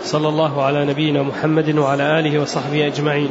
صلى الله على نبينا محمد وعلى آله وصحبه أجمعين.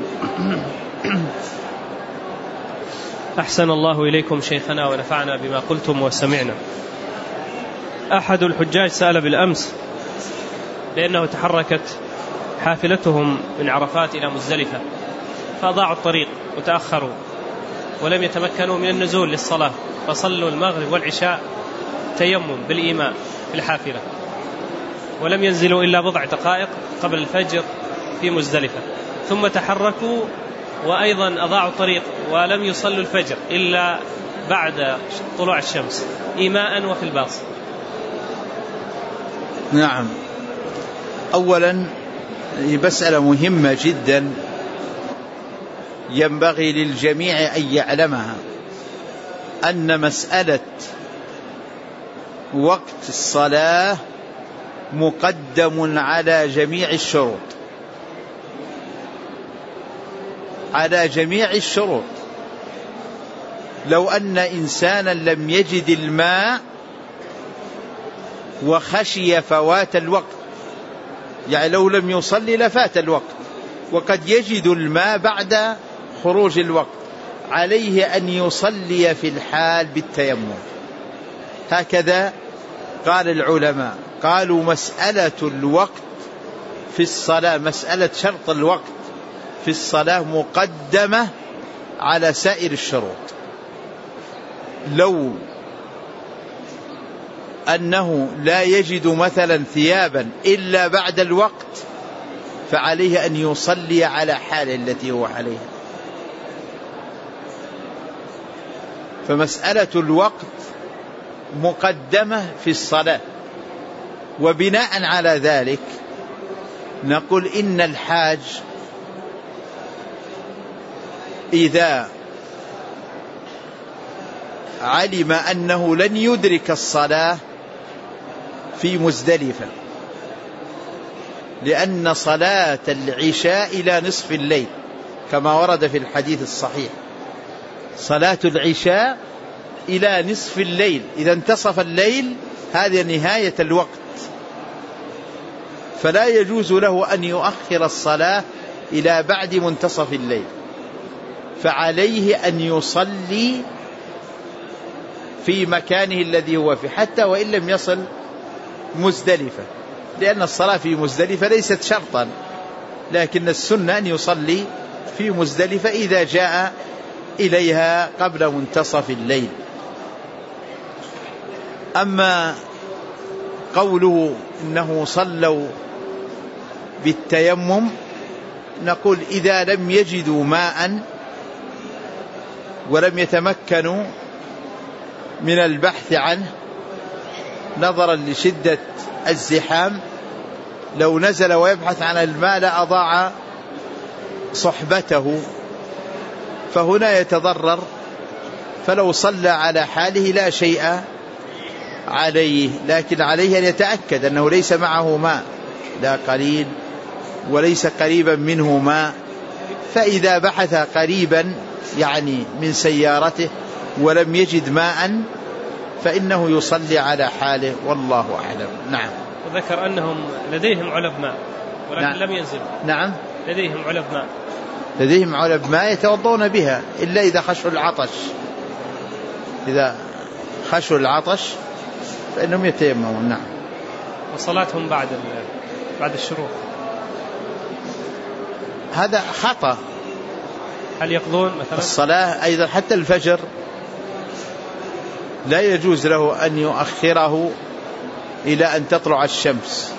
أحسن الله إليكم شيخنا ونفعنا بما قلتم وسمعنا. أحد الحجاج سأل بالأمس لأنه تحركت حافلتهم من عرفات إلى مزدلفة فأضاعوا الطريق وتأخروا ولم يتمكنوا من النزول للصلاة، فصلوا المغرب والعشاء تيمم بالإيماء في الحافلة، ولم ينزلوا إلا بضع دقائق قبل الفجر في مزدلفة، ثم تحركوا وأيضا أضاعوا الطريق ولم يصلوا الفجر إلا بعد طلوع الشمس إيماء وفي الباص. نعم، أولا مسألة مهمة جدا ينبغي للجميع أن يعلمها، أن مسألة وقت الصلاة مقدم على جميع الشروط، على جميع الشروط. لو أن إنسانا لم يجد الماء وخشي فوات الوقت، يعني لو لم يصلي لفات الوقت، وقد يجد الماء بعد خروج الوقت، عليه أن يصلي في الحال بالتيمم. هكذا قال العلماء، قالوا مسألة الوقت في الصلاة، مسألة شرط الوقت في الصلاة مقدمة على سائر الشروط. لو أنه لا يجد مثلا ثيابا إلا بعد الوقت فعليه أن يصلي على حاله التي هو عليها. فمسألة الوقت مقدمة في الصلاة. وبناء على ذلك نقول إن الحاج إذا علم أنه لن يدرك الصلاة في مزدلفة، لأن صلاة العشاء إلى نصف الليل كما ورد في الحديث الصحيح، صلاة العشاء إلى نصف الليل، إذا انتصف الليل هذه نهاية الوقت، فلا يجوز له أن يؤخر الصلاة إلى بعد منتصف الليل، فعليه أن يصلي في مكانه الذي هو فيه حتى وإن لم يصل مزدلفة، لأن الصلاة في مزدلفة ليست شرطا، لكن السنة أن يصلي في مزدلفة إذا جاء إليها قبل منتصف الليل. أما قوله إنه صلوا بالتيمم، نقول إذا لم يجدوا ماء ولم يتمكنوا من البحث عنه نظرا لشدة الزحام، لو نزل ويبحث عن الماء لأضاع صحبته، فهنا يتضرر، فلو صلى على حاله لا شيء عليه، لكن عليه أن يتأكد أنه ليس معه ماء، لا قليل وليس قريبا منه ماء، فإذا بحث قريبا يعني من سيارته ولم يجد ماء فإنه يصلي على حاله، والله أعلم. نعم. وذكر أنهم لديهم علب ماء ولكن نعم. لم ينزلوا. نعم، لديهم علب ماء، لديهم علب ماء يتوضون بها إلا إذا خشوا العطش، إذا خشوا العطش فإنهم يتيممون. نعم. وصلاتهم بعد الشروق هذا خطأ. هل يقضون مثلا الصلاة أيضا حتى الفجر لا يجوز له أن يؤخره إلى أن تطلع الشمس،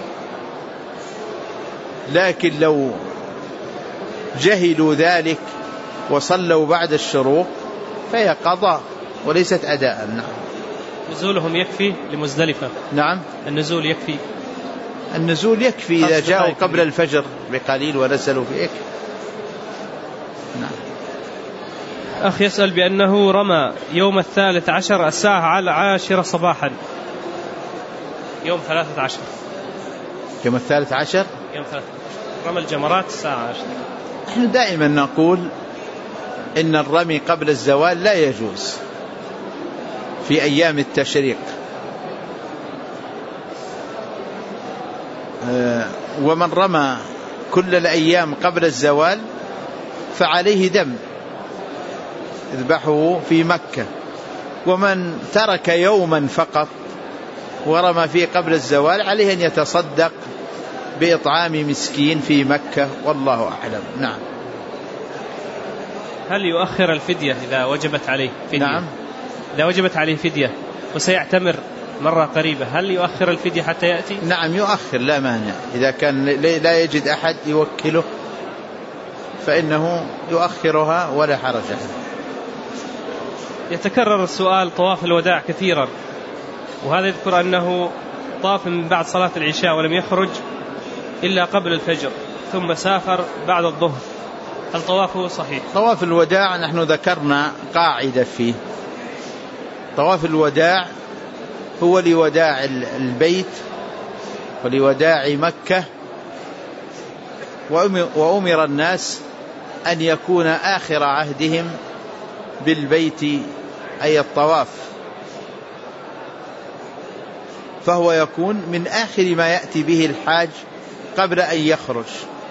لكن لو جهلوا ذلك وصلوا بعد الشروق فهي قضاء وليست أداء. نعم. نزولهم يكفي لمزدلفة؟ نعم، النزول يكفي، النزول يكفي إذا جاءوا قبل الفجر بقليل ونزلوا في يكفي. نعم. أخ يسأل بأنه رمى يوم 13 الساعة 10 صباحا، يوم 13 يوم 13 رمى الجمرات الساعة 10. نحن دائما نقول إن الرمي قبل الزوال لا يجوز في أيام التشريق، ومن رمى كل الأيام قبل الزوال فعليه دم يذبحه في مكة. ومن ترك يوما فقط ورمى فيه قبل الزوال عليه أن يتصدق بإطعام مسكين في مكة، والله أعلم. نعم. هل يؤخر الفدية إذا وجبت عليه فدية؟ نعم. إذا وجبت عليه فدية وسيعتمر مرة قريبة هل يؤخر الفدية حتى يأتي؟ نعم يؤخر لا مانع، إذا كان لا يجد أحد يوكله فإنه يؤخرها ولا حرج عليه. يتكرر السؤال طواف الوداع كثيرا، وهذا يذكر أنه طاف من بعد صلاة العشاء ولم يخرج إلا قبل الفجر ثم سافر بعد الظهر، هل طوافه صحيح؟ طواف الوداع نحن ذكرنا قاعدة فيه، طواف الوداع هو لوداع البيت ولوداع مكة، وأمر الناس أن يكون آخر عهدهم بالبيت أي الطواف، فهو يكون من آخر ما يأتي به الحاج قبل أن يخرج.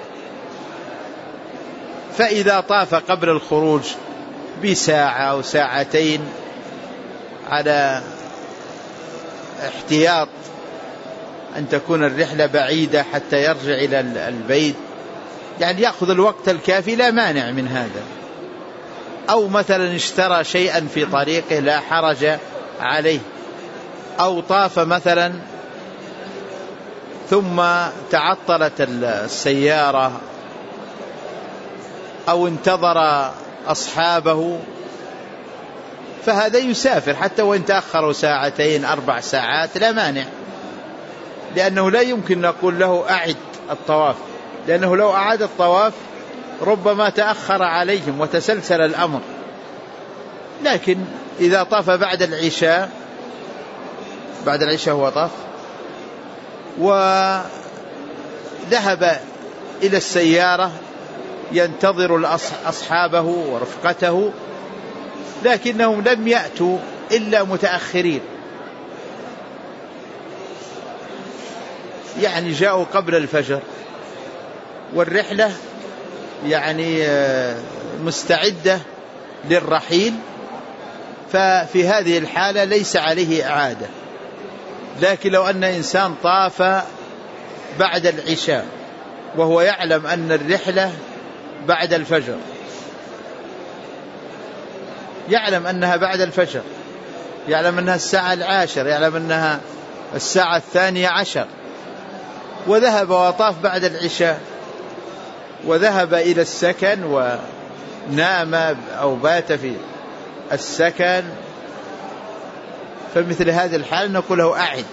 فإذا طاف قبل الخروج بساعة أو ساعتين على احتياط أن تكون الرحلة بعيدة حتى يرجع إلى البيت، يعني يأخذ الوقت الكافي لا مانع من هذا. أو مثلا اشترى شيئا في طريقه لا حرج عليه، أو طاف مثلا ثم تعطلت السيارة أو انتظر أصحابه فهذا يسافر حتى وإن تأخروا ساعتين 4 ساعات لا مانع، لأنه لا يمكن نقول له أعد الطواف، لأنه لو أعاد الطواف ربما تأخر عليهم وتسلسل الأمر. لكن إذا طاف بعد العشاء هو طاف وذهب إلى السيارة ينتظر أصحابه ورفقته، لكنهم لم يأتوا إلا متأخرين، يعني جاءوا قبل الفجر والرحلة يعني مستعدة للرحيل، ففي هذه الحالة ليس عليه إعادة. لكن لو أن إنسان طاف بعد العشاء وهو يعلم أن الرحلة بعد الفجر، يعلم أنها بعد الفجر، يعلم أنها الساعة 10، يعلم أنها الساعة 12، وذهب وطاف بعد العشاء وذهب إلى السكن ونام أو بات في السكن، فمثل هذه الحال نقول له أعد،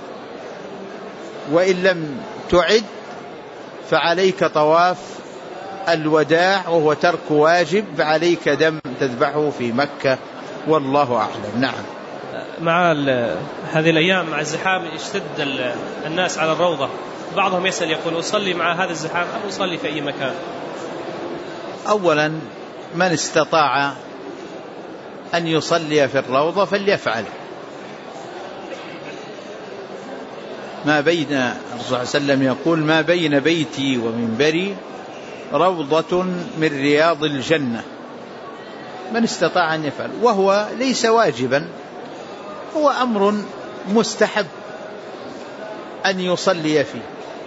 وإن لم تعد فعليك طواف الوداع وهو ترك واجب، فعليك دم تذبحه في مكة، والله أعلم. نعم. مع هذه الأيام مع الزحام يشتد الناس على الروضة، بعضهم يسأل يقول أصلي مع هذا الزحام أم أصلي في أي مكان؟ أولا من استطاع أن يصلي في الروضة فليفعل، ما بين الرسول صلى الله عليه وسلم يقول ما بين بيتي ومنبري روضة من رياض الجنة، من استطاع أن يفعل، وهو ليس واجبا، هو أمر مستحب أن يصلي فيه.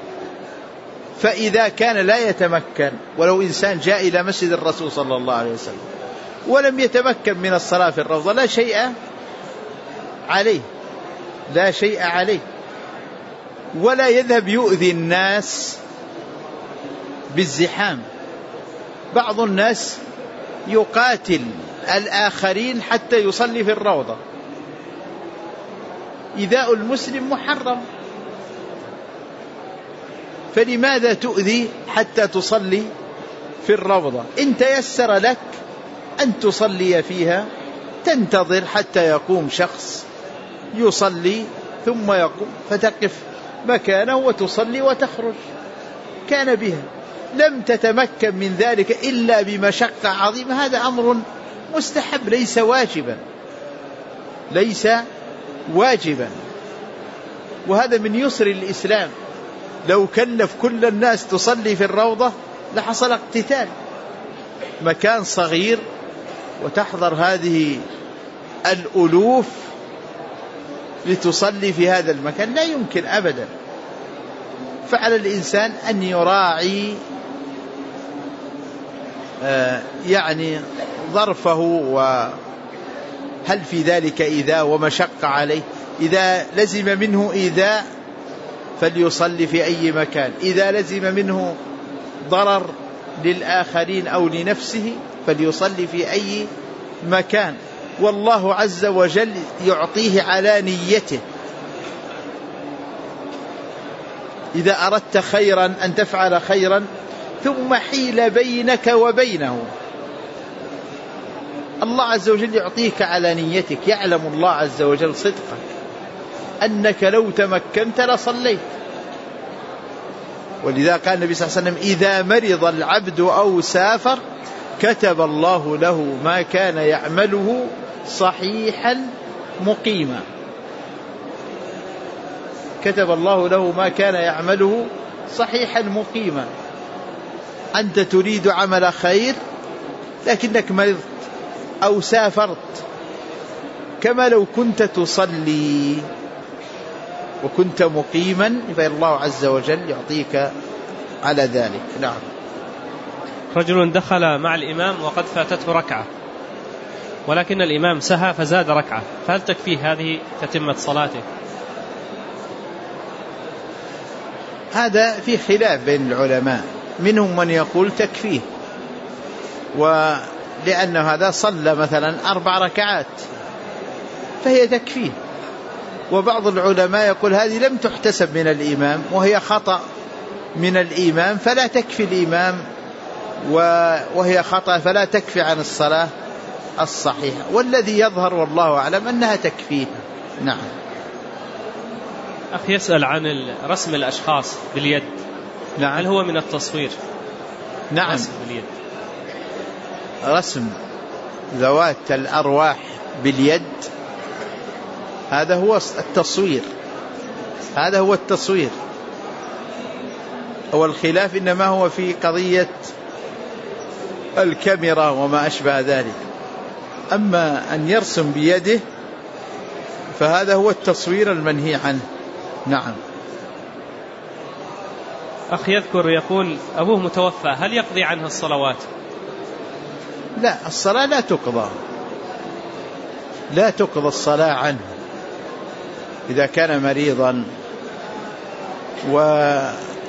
فإذا كان لا يتمكن، ولو إنسان جاء إلى مسجد الرسول صلى الله عليه وسلم ولم يتمكن من الصلاة في الروضة لا شيء عليه، لا شيء عليه، ولا يذهب يؤذي الناس بالزحام. بعض الناس يقاتل الآخرين حتى يصلي في الروضة، إيذاء المسلم محرم، فلماذا تؤذي حتى تصلي في الروضة؟ إن تيسر لك أن تصلي فيها تنتظر حتى يقوم شخص يصلي ثم يقوم فتقف مكانه وتصلي وتخرج، كان بها. لم تتمكن من ذلك إلا بمشقة عظيمة، هذا أمر مستحب ليس واجبا، ليس واجبا، وهذا من يسر الإسلام. لو كلف كل الناس تصلي في الروضة لحصل اقتتال. مكان صغير وتحضر هذه الألوف لتصلي في هذا المكان، لا يمكن أبدا. فعلى الإنسان أن يراعي يعني ظرفه، وهل في ذلك إيذاء ومشقة عليه. إذا لزم منه إيذاء فليصلي في أي مكان، إذا لزم منه ضرر للآخرين أو لنفسه فليصلي في أي مكان، والله عز وجل يعطيه على نيته. إذا أردت خيرا أن تفعل خيرا ثم حيل بينك وبينه، الله عز وجل يعطيك على نيتك. يعلم الله عز وجل صدقك أنك لو تمكنت لصليت. ولذا قال النبي صلى الله عليه وسلم: إذا مرض العبد أو سافر كتب الله له ما كان يعمله صحيحا مقيما. كتب الله له ما كان يعمله صحيحا مقيما. أنت تريد عمل خير لكنك مرضت أو سافرت، كما لو كنت تصلي وكنت مقيما، فالله عز وجل يعطيك على ذلك. نعم. رجل دخل مع الإمام وقد فاتته ركعة، ولكن الإمام سهى فزاد ركعة، فهل تكفيه هذه تتمة صلاته؟ هذا في خلاف بين العلماء، منهم من يقول تكفيه، ولأن هذا صلى مثلا 4 ركعات فهي تكفيه. وبعض العلماء يقول هذه لم تحتسب من الإمام وهي خطأ من الإمام فلا تكفي الإمام، وهي خطأ فلا تكفي عن الصلاة الصحيحة. والذي يظهر والله أعلم أنها تكفيه. نعم. أخ يسأل عن رسم الأشخاص باليد. نعم. هل هو من التصوير؟ نعم. رسم باليد. رسم ذوات الأرواح باليد هذا هو التصوير، هذا هو التصوير. والخلاف إنما هو في قضية الكاميرا وما أشبه ذلك. أما أن يرسم بيده فهذا هو التصوير المنهي عنه. نعم. أخ يذكر يقول أبوه متوفى، هل يقضي عنه الصلوات؟ لا، الصلاة لا تقضى، لا تقضى الصلاة عنه. إذا كان مريضا ولم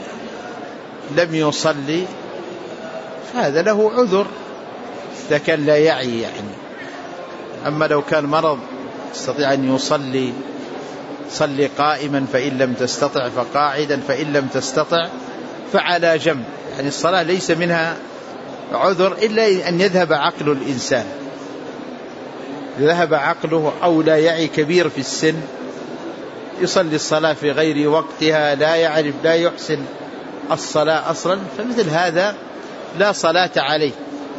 يصلي فهذا له عذر إذا كان لا يعي يعني. أما لو كان مرض يستطيع أن يصلي، صلي قائما فإن لم تستطع فقاعدا فإن لم تستطع فعلى جنب. يعني الصلاة ليس منها عذر إلا أن يذهب عقل الإنسان، ذهب عقله أو لا يعي، كبير في السن يصلي الصلاة في غير وقتها، لا يعرف، لا يحسن الصلاة أصلا، فمثل هذا لا صلاة عليه.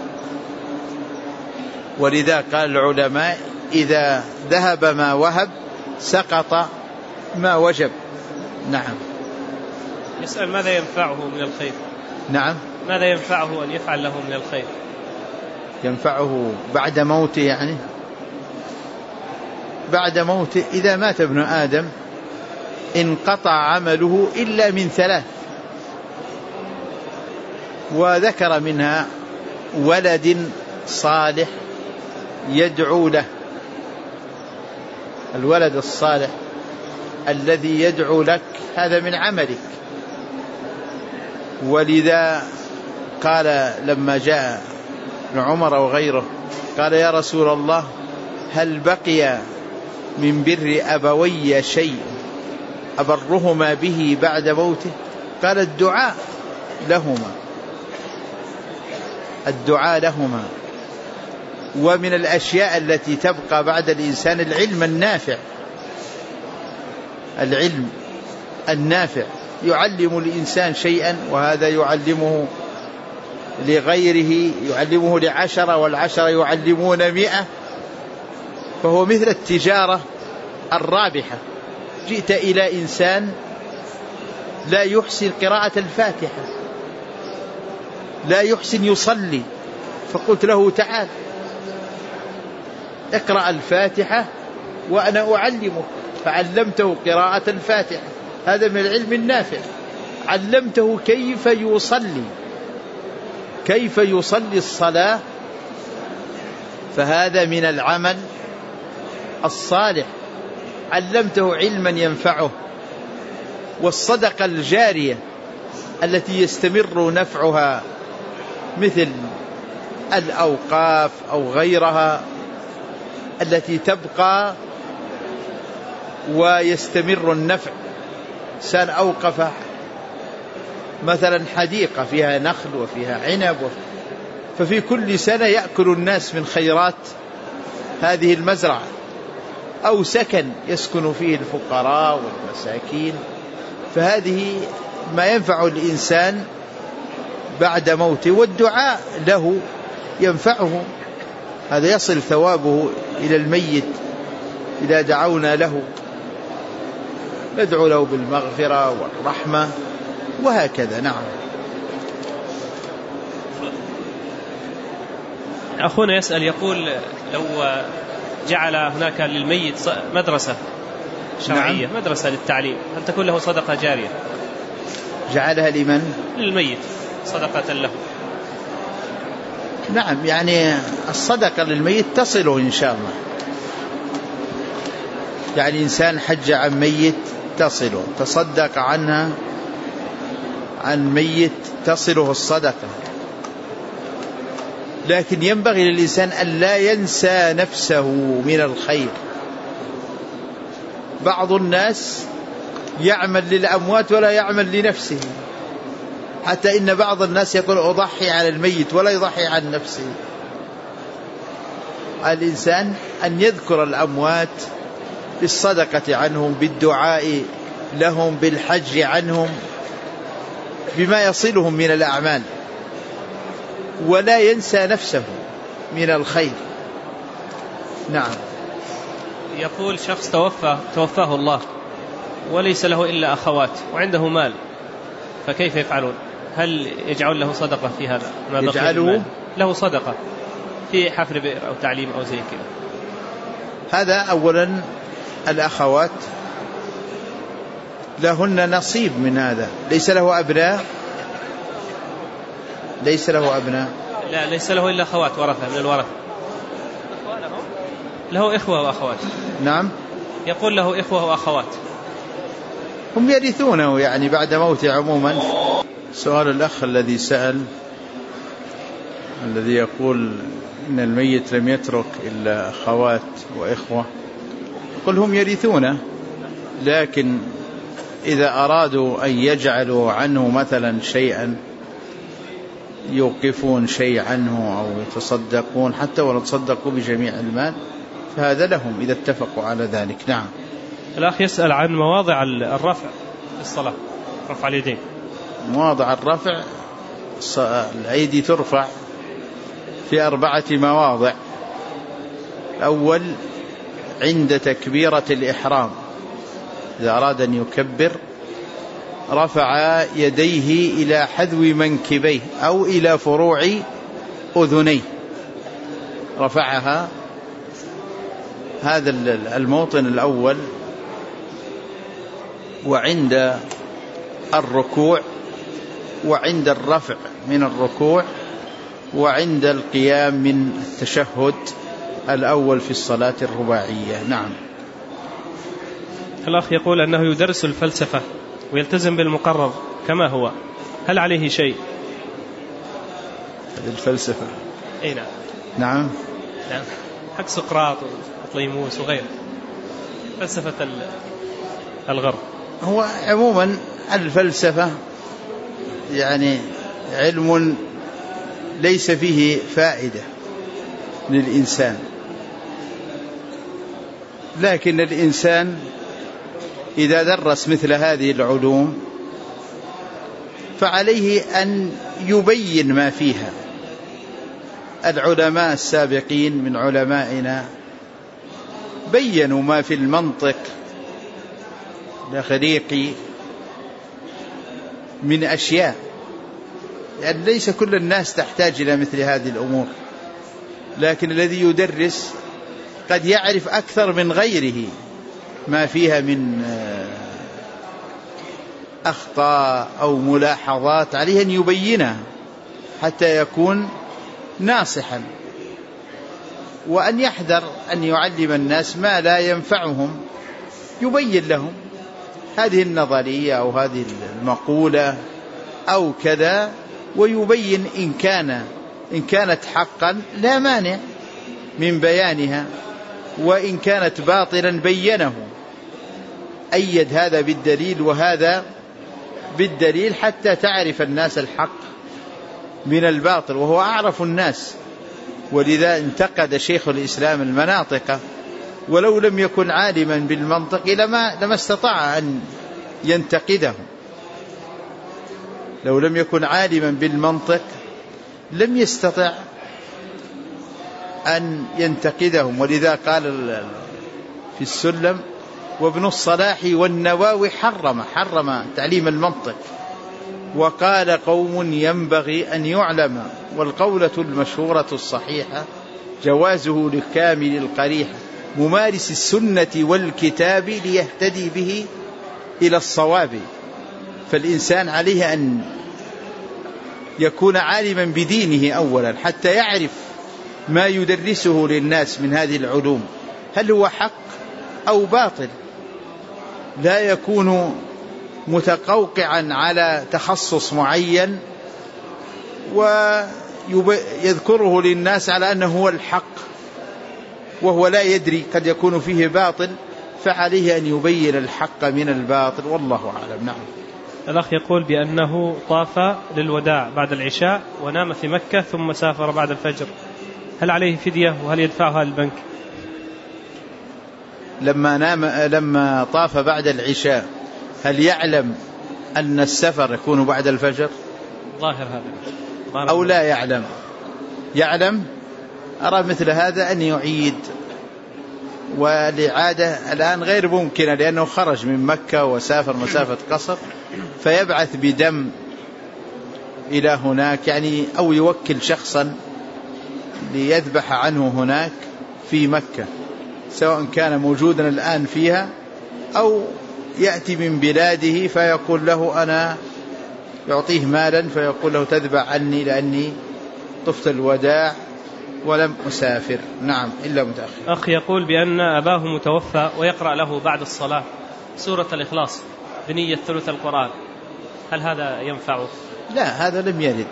ولذا قال العلماء إذا ذهب ما وهب سقط ما وجب. نعم. يسأل ماذا ينفعه من الخير؟ نعم. ماذا ينفعه أن يفعل له من الخير؟ ينفعه بعد موته يعني؟ بعد موته إذا مات ابن آدم انقطع عمله إلا من 3، وذكر منها ولد صالح يدعو له. الولد الصالح الذي يدعو لك هذا من عملك. ولذا قال لما جاء ابن عمر وغيره قال يا رسول الله هل بقي من بر أبوي شيء أبرهما به بعد موته؟ قال الدعاء لهما، الدعاء لهما. ومن الأشياء التي تبقى بعد الإنسان العلم النافع، العلم النافع يعلم الإنسان شيئا وهذا يعلمه لغيره، يعلمه ل10 وال10 يعلمون 100، فهو مثل التجارة الرابحة. جئت إلى إنسان لا يحسن قراءة الفاتحة، لا يحسن يصلي، فقلت له تعال اقرأ الفاتحة وأنا أعلمك، فعلمته قراءة الفاتحة. هذا من العلم النافع. علمته كيف يصلي الصلاة، فهذا من العمل الصالح. علمته علما ينفعه. والصدقة الجارية التي يستمر نفعها مثل الأوقاف أو غيرها التي تبقى ويستمر النفع. إنسان أوقف مثلا حديقة فيها نخل وفيها عنب، ففي كل سنة يأكل الناس من خيرات هذه المزرعة، أو سكن يسكن فيه الفقراء والمساكين، فهذه ما ينفع الإنسان بعد موته. والدعاء له ينفعه، هذا يصل ثوابه إلى الميت إذا دعونا له، ندعو له بالمغفرة والرحمة وهكذا. نعم. أخونا يسأل يقول لو جعل هناك للميت مدرسة شرعية، نعم، مدرسة للتعليم، هل تكون له صدقة جارية؟ جعلها لمن؟ للميت، صدقة له. نعم، يعني الصدقة للميت تصله إن شاء الله. يعني إنسان حج عن ميت تصله، تصدق عنها عن ميت تصله الصدقة. لكن ينبغي للإنسان أن لا ينسى نفسه من الخير. بعض الناس يعمل للأموات ولا يعمل لنفسه، حتى إن بعض الناس يقول أضحي على الميت ولا يضحي عن نفسه. الإنسان أن يذكر الأموات بالصدقة عنهم، بالدعاء لهم، بالحج عنهم، بما يصلهم من الأعمال، ولا ينسى نفسه من الخير. نعم. يقول شخص توفاه الله وليس له إلا أخوات وعنده مال، فكيف يفعلون؟ هل يجعل له صدقة في هذا؟ ما يجعله له صدقة في حفر بئر أو تعليم أو زي كذا. هذا أولا الأخوات لهن نصيب من هذا. ليس له أبناء؟ ليس له أبناء؟ لا، ليس له إلا أخوات ورثة من الورثة. له إخوة وأخوات. نعم. يقول له إخوة وأخوات، هم يرثونه يعني بعد موته عموما. سؤال الأخ الذي سأل، الذي يقول إن الميت لم يترك إلا أخوات وإخوة، قل هم يرثونه، لكن إذا أرادوا أن يجعلوا عنه مثلا شيئا، يوقفون شيء عنه أو يتصدقون، حتى ولو تصدقوا بجميع المال فهذا لهم إذا اتفقوا على ذلك. نعم. الأخ يسأل عن مواضع الرفع في الصلاة، رفع اليدين. مواضع الرفع، الأيدي ترفع في 4 مواضع. الأول عند تكبيرة الإحرام، إذا أراد أن يكبر رفع يديه إلى حذو منكبيه أو إلى فروع أذنيه، رفعها. هذا الموطن الأول. وعند الركوع، وعند الرفع من الركوع، وعند القيام من التشهد الأول في الصلاة الرباعية. نعم. الأخ يقول أنه يدرس الفلسفة ويلتزم بالمقرر كما هو، هل عليه شيء؟ الفلسفة؟ أي نعم. نعم. نعم، حق سقراط وطليموس وغيره، فلسفة الغرب. هو عموما الفلسفة يعني علم ليس فيه فائدة للإنسان، لكن الإنسان إذا درس مثل هذه العلوم فعليه أن يبين ما فيها. العلماء السابقين من علمائنا بينوا ما في المنطق الإغريقي من أشياء، لأن ليس كل الناس تحتاج إلى مثل هذه الأمور، لكن الذي يدرس قد يعرف أكثر من غيره ما فيها من أخطاء أو ملاحظات، عليه أن يبينها حتى يكون ناصحا، وأن يحذر أن يعلم الناس ما لا ينفعهم، يبين لهم هذه النظرية أو هذه المقولة أو كذا، ويبين إن كانت حقا لا مانع من بيانها، وإن كانت باطلا بينه، أيد هذا بالدليل وهذا بالدليل حتى تعرف الناس الحق من الباطل، وهو أعرف الناس. ولذا انتقد شيخ الإسلام المناطق، ولو لم يكن عالما بالمنطق لما استطاع أن ينتقده، لو لم يكن عالما بالمنطق لم يستطع أن ينتقدهم. ولذا قال في السلم: وابن الصلاح والنواوي حرم تعليم المنطق، وقال قوم ينبغي أن يعلم، والقولة المشهورة الصحيحة جوازه لكامل القريحة، ممارس السنة والكتاب ليهتدي به إلى الصواب. فالإنسان عليه أن يكون عالما بدينه أولا حتى يعرف ما يدرسه للناس من هذه العلوم هل هو حق أو باطل، لا يكون متقوقعا على تخصص معين ويذكره للناس على أنه هو الحق وهو لا يدري، قد يكون فيه باطل، فعليه أن يبين الحق من الباطل، والله أعلم. نعم. الأخ يقول بأنه طاف للوداع بعد العشاء ونام في مكة ثم سافر بعد الفجر، هل عليه فدية وهل يدفعها للبنك؟ لما طاف بعد العشاء هل يعلم أن السفر يكون بعد الفجر؟ ظاهر هذا أو لا يعلم؟ يعلم. أرى مثل هذا أن يعيد، والإعادة الآن غير ممكنة لأنه خرج من مكة وسافر مسافة قصر، فيبعث بدم إلى هناك يعني، أو يوكل شخصا ليذبح عنه هناك في مكة، سواء كان موجودا الآن فيها أو يأتي من بلاده فيقول له أنا، يعطيه مالا فيقول له تذبح عني لأني طفت الوداع ولم أسافر. نعم، إلا متأخر. أخ يقول بأن أباه متوفى ويقرأ له بعد الصلاة سورة الإخلاص بنية ثلث القرآن، هل هذا ينفعه؟ لا، هذا لم يرد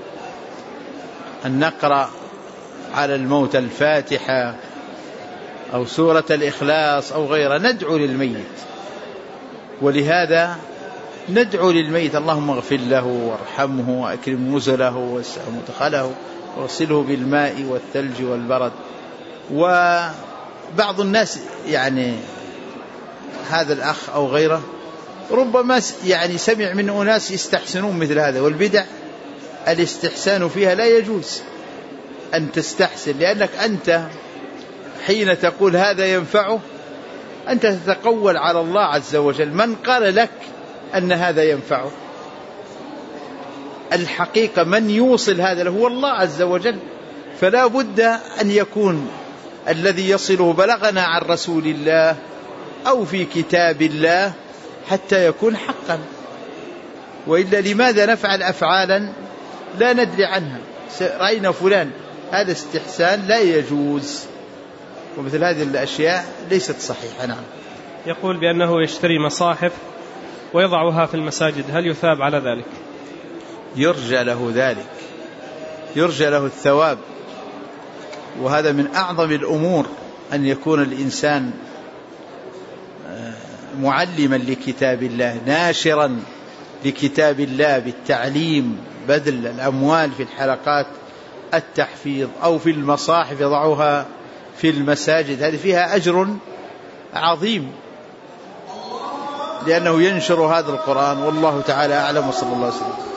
أن نقرأ على الموت الفاتحة أو سورة الإخلاص أو غيرها، ندعو للميت، ولهذا ندعو للميت: اللهم اغفر له وارحمه وأكرم نزله ووسع مدخله واغسله بالماء والثلج والبرد. وبعض الناس يعني هذا الأخ أو غيره ربما يعني سمع من أناس يستحسنون مثل هذا، والبدع الاستحسان فيها لا يجوز أن تستحسن، لأنك أنت حين تقول هذا ينفعه أنت تتقول على الله عز وجل. من قال لك أن هذا ينفعه؟ الحقيقة من يوصل هذا له هو الله عز وجل، فلا بد أن يكون الذي يصله بلغنا عن رسول الله أو في كتاب الله حتى يكون حقا، وإلا لماذا نفعل أفعالا لا ندري عنها؟ رأينا فلان، هذا استحسان لا يجوز، ومثل هذه الأشياء ليست صحيحة. نعم. يقول بأنه يشتري مصاحف ويضعها في المساجد، هل يثاب على ذلك؟ يرجى له ذلك، يرجى له الثواب، وهذا من أعظم الأمور أن يكون الإنسان معلما لكتاب الله، ناشرا لكتاب الله بالتعليم، بذل الأموال في الحلقات التحفيظ أو في المصاحف يضعها في المساجد، هذه فيها أجر عظيم لأنه ينشر هذا القرآن، والله تعالى أعلم، وصلى الله عليه وسلم.